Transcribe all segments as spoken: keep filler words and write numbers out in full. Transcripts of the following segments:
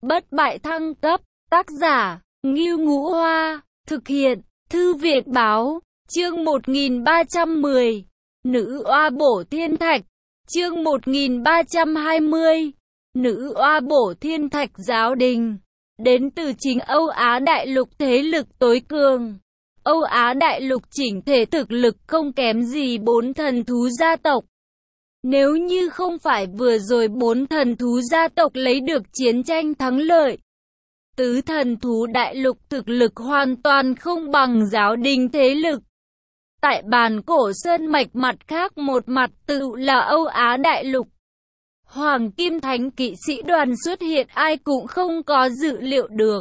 Bất bại thăng cấp, tác giả, Ngưu Ngũ Hoa, thực hiện, Thư viện báo, chương một nghìn ba trăm mười, Nữ oa bổ thiên thạch, chương một nghìn ba trăm hai mươi, Nữ oa bổ thiên thạch giáo đình, đến từ chính Âu Á Đại Lục thế lực tối cường. Âu Á Đại Lục chỉnh thể thực lực không kém gì bốn thần thú gia tộc. Nếu như không phải vừa rồi bốn thần thú gia tộc lấy được chiến tranh thắng lợi, tứ thần thú đại lục thực lực hoàn toàn không bằng giáo đình thế lực. Tại bàn cổ sơn mạch mặt khác một mặt tự là Âu Á Đại Lục. Hoàng Kim Thánh kỵ sĩ đoàn xuất hiện ai cũng không có dự liệu được.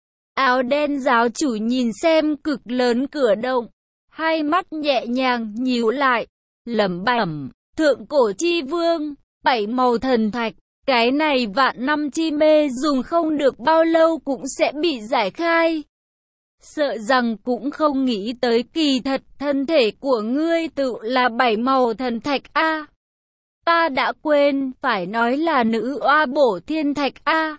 Áo đen giáo chủ nhìn xem cực lớn cửa động, hai mắt nhẹ nhàng nhíu lại, lẩm bẩm, thượng cổ chi vương, bảy màu thần thạch, cái này vạn năm chi mê dùng không được bao lâu cũng sẽ bị giải khai. Sợ rằng cũng không nghĩ tới kỳ thật thân thể của ngươi tự là bảy màu thần thạch a. Ta đã quên, phải nói là nữ oa bổ thiên thạch a.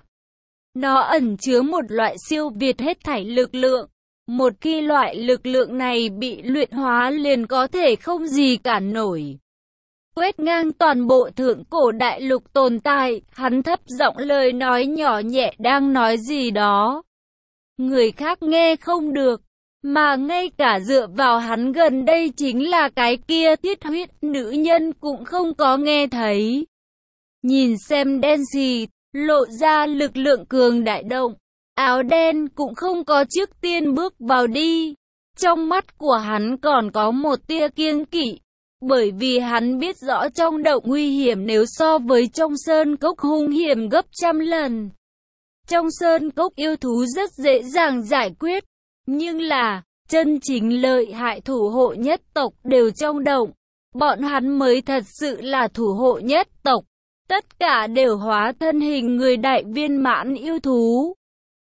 Nó ẩn chứa một loại siêu việt hết thảy lực lượng. Một khi loại lực lượng này bị luyện hóa liền có thể không gì cản nổi. Quét ngang toàn bộ thượng cổ đại lục tồn tại, hắn thấp giọng lời nói nhỏ nhẹ đang nói gì đó. Người khác nghe không được, mà ngay cả dựa vào hắn gần đây chính là cái kia thiết huyết nữ nhân cũng không có nghe thấy. Nhìn xem đen xì, lộ ra lực lượng cường đại động, áo đen cũng không có trước tiên bước vào đi. Trong mắt của hắn còn có một tia kiêng kỵ, bởi vì hắn biết rõ trong động nguy hiểm nếu so với trong sơn cốc hung hiểm gấp trăm lần. Trong sơn cốc yêu thú rất dễ dàng giải quyết, nhưng là, chân chính lợi hại thủ hộ nhất tộc đều trong động. Bọn hắn mới thật sự là thủ hộ nhất tộc. Tất cả đều hóa thân hình người đại viên mãn yêu thú.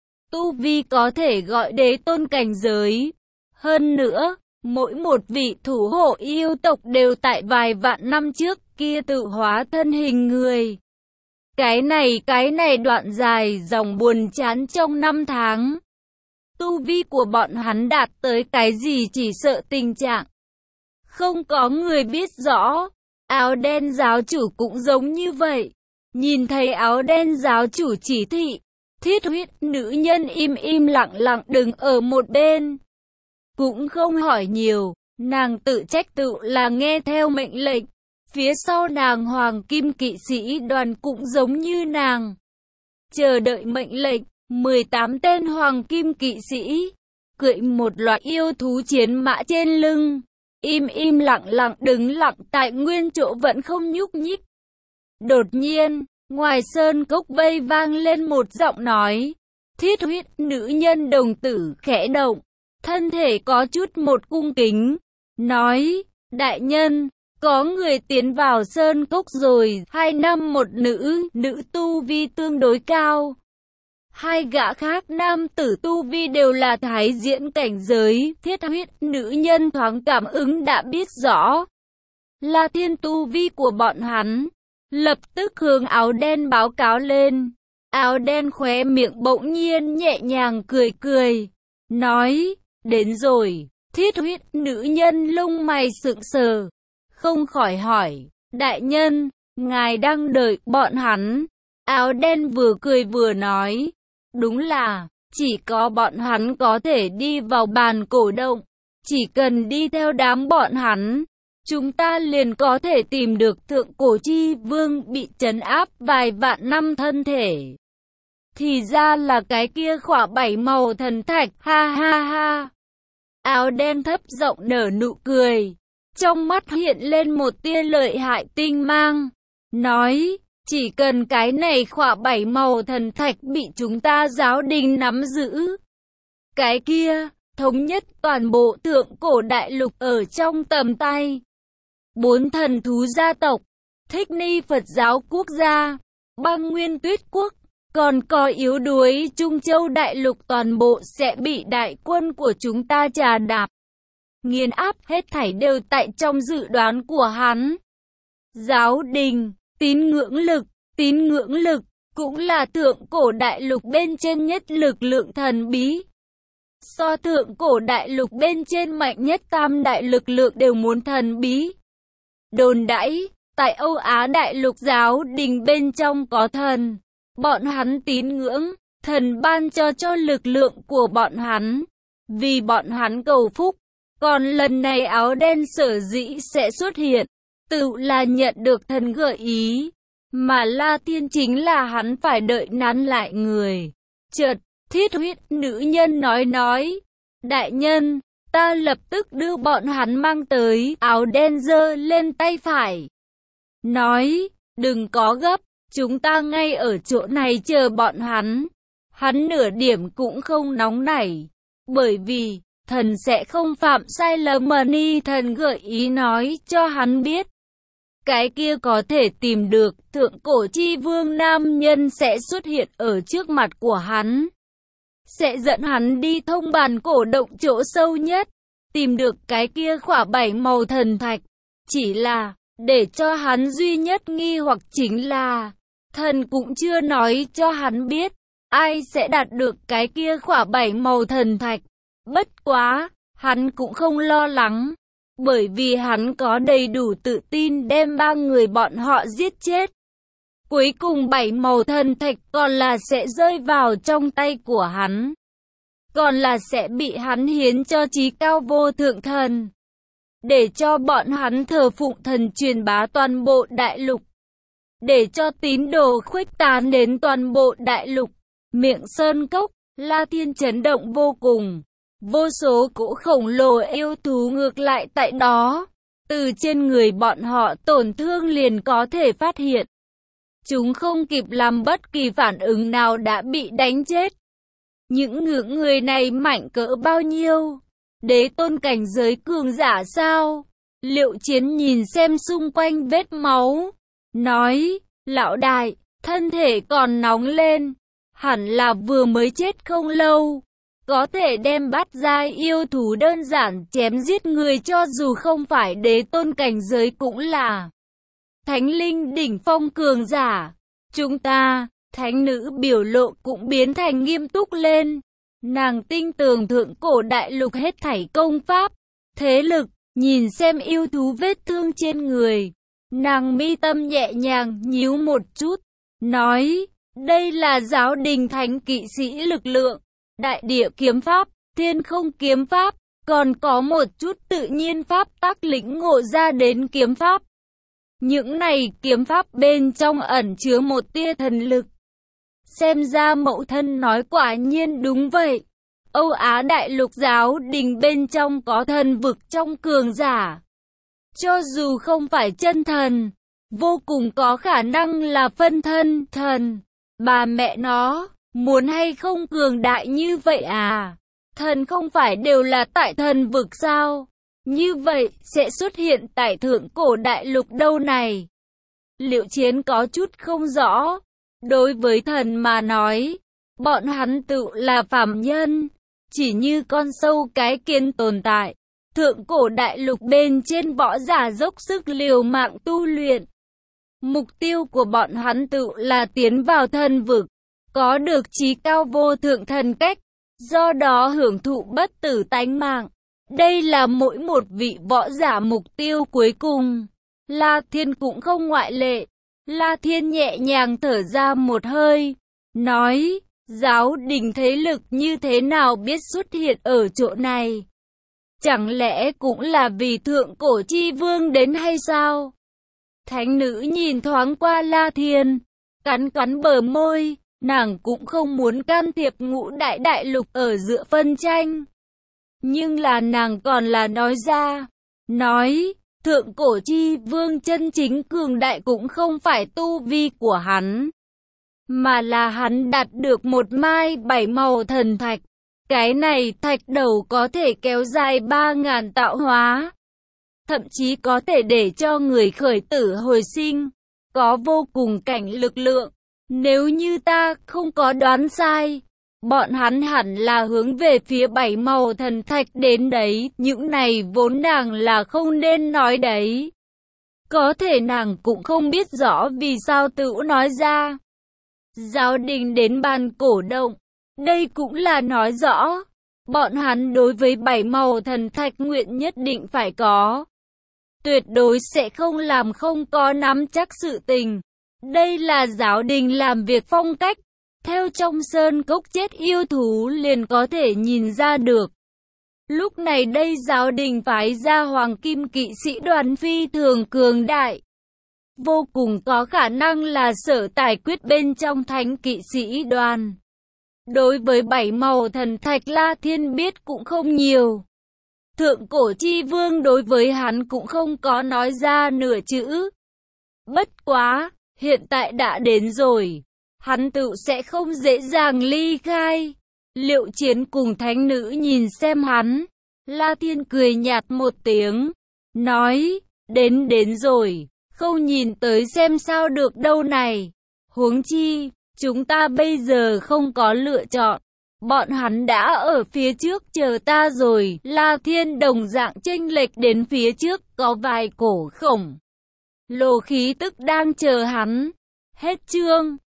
Tu vi có thể gọi đế tôn cảnh giới. Hơn nữa, mỗi một vị thủ hộ yêu tộc đều tại vài vạn năm trước kia tự hóa thân hình người. Cái này cái này đoạn dài dòng buồn chán trong năm tháng. Tu vi của bọn hắn đạt tới cái gì chỉ sợ tình trạng. Không có người biết rõ. Áo đen giáo chủ cũng giống như vậy. Nhìn thấy áo đen giáo chủ chỉ thị, thiết huyết nữ nhân im im lặng lặng đứng ở một bên. Cũng không hỏi nhiều, nàng tự trách tự là nghe theo mệnh lệnh. Phía sau nàng Hoàng Kim kỵ sĩ đoàn cũng giống như nàng. Chờ đợi mệnh lệnh, mười tám tên Hoàng Kim kỵ sĩ, cưỡi một loại yêu thú chiến mã trên lưng. Im im lặng lặng đứng lặng tại nguyên chỗ vẫn không nhúc nhích. Đột nhiên, ngoài sơn cốc vây vang lên một giọng nói. Thiết huyết nữ nhân đồng tử khẽ động, thân thể có chút một cung kính. Nói, đại nhân, có người tiến vào sơn cốc rồi, hai nam một nữ, nữ tu vi tương đối cao. Hai gã khác nam tử tu vi đều là thái diễn cảnh giới, thiết huyết nữ nhân thoáng cảm ứng đã biết rõ. Là thiên tu vi của bọn hắn. Lập tức hướng áo đen báo cáo lên. Áo đen khóe miệng bỗng nhiên nhẹ nhàng cười cười. Nói, đến rồi, thiết huyết nữ nhân lông mày sững sờ. Không khỏi hỏi, đại nhân, ngài đang đợi bọn hắn. Áo đen vừa cười vừa nói. Đúng là, chỉ có bọn hắn có thể đi vào bàn cổ động. Chỉ cần đi theo đám bọn hắn, chúng ta liền có thể tìm được thượng cổ chi vương bị trấn áp vài vạn năm thân thể. Thì ra là cái kia khỏa bảy màu thần thạch, ha ha ha. Áo đen thấp giọng nở nụ cười. Trong mắt hiện lên một tia lợi hại tinh mang. Nói, chỉ cần cái này khỏa bảy màu thần thạch bị chúng ta giáo đình nắm giữ. Cái kia, thống nhất toàn bộ thượng cổ đại lục ở trong tầm tay. Bốn thần thú gia tộc, Thích Ni Phật giáo quốc gia, Băng Nguyên Tuyết quốc, còn có yếu đuối Trung Châu đại lục toàn bộ sẽ bị đại quân của chúng ta trà đạp. Nghiền áp hết thảy đều tại trong dự đoán của hắn. Giáo đình, tín ngưỡng lực, tín ngưỡng lực, cũng là thượng cổ đại lục bên trên nhất lực lượng thần bí. So thượng cổ đại lục bên trên mạnh nhất tam đại lực lượng đều muốn thần bí. Đồn đãi, tại Âu Á đại lục giáo đình bên trong có thần. Bọn hắn tín ngưỡng, thần ban cho cho lực lượng của bọn hắn. Vì bọn hắn cầu phúc. Còn lần này áo đen sở dĩ sẽ xuất hiện, tự là nhận được thần gợi ý. Mà La Thiên chính là hắn phải đợi nán lại người. Chợt, Thiết Huyết nữ nhân nói nói. Đại nhân, ta lập tức đưa bọn hắn mang tới. Áo đen giơ lên tay phải. Nói, đừng có gấp, chúng ta ngay ở chỗ này chờ bọn hắn. Hắn nửa điểm cũng không nóng nảy. Bởi vì, thần sẽ không phạm sai lầm mà ni thần gợi ý nói cho hắn biết. Cái kia có thể tìm được, thượng cổ chi vương nam nhân sẽ xuất hiện ở trước mặt của hắn. Sẽ dẫn hắn đi thông bàn cổ động chỗ sâu nhất, tìm được cái kia khỏa bảy màu thần thạch. Chỉ là, để cho hắn duy nhất nghi hoặc chính là, thần cũng chưa nói cho hắn biết, ai sẽ đạt được cái kia khỏa bảy màu thần thạch. Bất quá, hắn cũng không lo lắng. Bởi vì hắn có đầy đủ tự tin đem ba người bọn họ giết chết. Cuối cùng bảy màu thần thạch còn là sẽ rơi vào trong tay của hắn. Còn là sẽ bị hắn hiến cho chí cao vô thượng thần. Để cho bọn hắn thờ phụng thần truyền bá toàn bộ đại lục. Để cho tín đồ khuếch tán đến toàn bộ đại lục. Miệng sơn cốc, La Thiên chấn động vô cùng. Vô số cỗ khổng lồ yêu thú ngược lại tại đó. Từ trên người bọn họ tổn thương liền có thể phát hiện. Chúng không kịp làm bất kỳ phản ứng nào đã bị đánh chết. Những ngưỡng người này mạnh cỡ bao nhiêu? Đế tôn cảnh giới cường giả sao? Liệu Chiến nhìn xem xung quanh vết máu. Nói, lão đại, thân thể còn nóng lên. Hẳn là vừa mới chết không lâu. Có thể đem bắt giai yêu thú đơn giản chém giết người cho dù không phải đế tôn cảnh giới cũng là thánh linh đỉnh phong cường giả. Chúng ta, thánh nữ biểu lộ cũng biến thành nghiêm túc lên. Nàng tinh tường thượng cổ đại lục hết thảy công pháp, thế lực, nhìn xem yêu thú vết thương trên người. Nàng mi tâm nhẹ nhàng nhíu một chút, nói, đây là giáo đình thánh kỵ sĩ lực lượng. Đại địa kiếm pháp, thiên không kiếm pháp, còn có một chút tự nhiên pháp tác lĩnh ngộ ra đến kiếm pháp. Những này kiếm pháp bên trong ẩn chứa một tia thần lực. Xem ra mẫu thân nói quả nhiên đúng vậy. Âu Á đại lục giáo đình bên trong có thần vực trong cường giả. Cho dù không phải chân thần, vô cùng có khả năng là phân thân thần. Bà mẹ nó, muốn hay không cường đại như vậy à? Thần không phải đều là tại thần vực sao? Như vậy sẽ xuất hiện tại thượng cổ đại lục đâu này? Liệu Chiến có chút không rõ. Đối với thần mà nói, bọn hắn tự là phàm nhân, chỉ như con sâu cái kiến tồn tại. Thượng cổ đại lục bên trên võ giả dốc sức liều mạng tu luyện. Mục tiêu của bọn hắn tự là tiến vào thần vực, có được chí cao vô thượng thần cách, do đó hưởng thụ bất tử tánh mạng. Đây là mỗi một vị võ giả mục tiêu cuối cùng. La Thiên cũng không ngoại lệ. La Thiên nhẹ nhàng thở ra một hơi, nói, giáo đình thế lực như thế nào biết xuất hiện ở chỗ này? Chẳng lẽ cũng là vì thượng cổ chi vương đến hay sao? Thánh nữ nhìn thoáng qua La Thiên, cắn cắn bờ môi, nàng cũng không muốn can thiệp ngũ đại đại lục ở giữa phân tranh. Nhưng là nàng còn là nói ra, nói, thượng cổ chi vương chân chính cường đại cũng không phải tu vi của hắn, mà là hắn đạt được một mai bảy màu thần thạch. Cái này thạch đầu có thể kéo dài ba ngàn tạo hóa, thậm chí có thể để cho người khởi tử hồi sinh, có vô cùng cảnh lực lượng. Nếu như ta không có đoán sai, bọn hắn hẳn là hướng về phía bảy màu thần thạch đến đấy. Những này vốn nàng là không nên nói đấy. Có thể nàng cũng không biết rõ vì sao tự nói ra. Giáo đình đến bàn cổ động. Đây cũng là nói rõ, bọn hắn đối với bảy màu thần thạch nguyện nhất định phải có. Tuyệt đối sẽ không làm không có nắm chắc sự tình. Đây là giáo đình làm việc phong cách. Theo trong sơn cốc chết yêu thú liền có thể nhìn ra được. Lúc này đây giáo đình phái ra hoàng kim kỵ sĩ đoàn phi thường cường đại. Vô cùng có khả năng là sở tài quyết bên trong thánh kỵ sĩ đoàn. Đối với bảy màu thần thạch La Thiên biết cũng không nhiều. Thượng cổ chi vương đối với hắn cũng không có nói ra nửa chữ. Bất quá, hiện tại đã đến rồi. Hắn tự sẽ không dễ dàng ly khai. Liệu Chiến cùng thánh nữ nhìn xem hắn. La Thiên cười nhạt một tiếng. Nói, đến đến rồi. Không nhìn tới xem sao được đâu này. Huống chi, chúng ta bây giờ không có lựa chọn. Bọn hắn đã ở phía trước chờ ta rồi. La Thiên đồng dạng chênh lệch đến phía trước có vài cổ khổng lồ khí tức đang chờ hắn. Hết chương.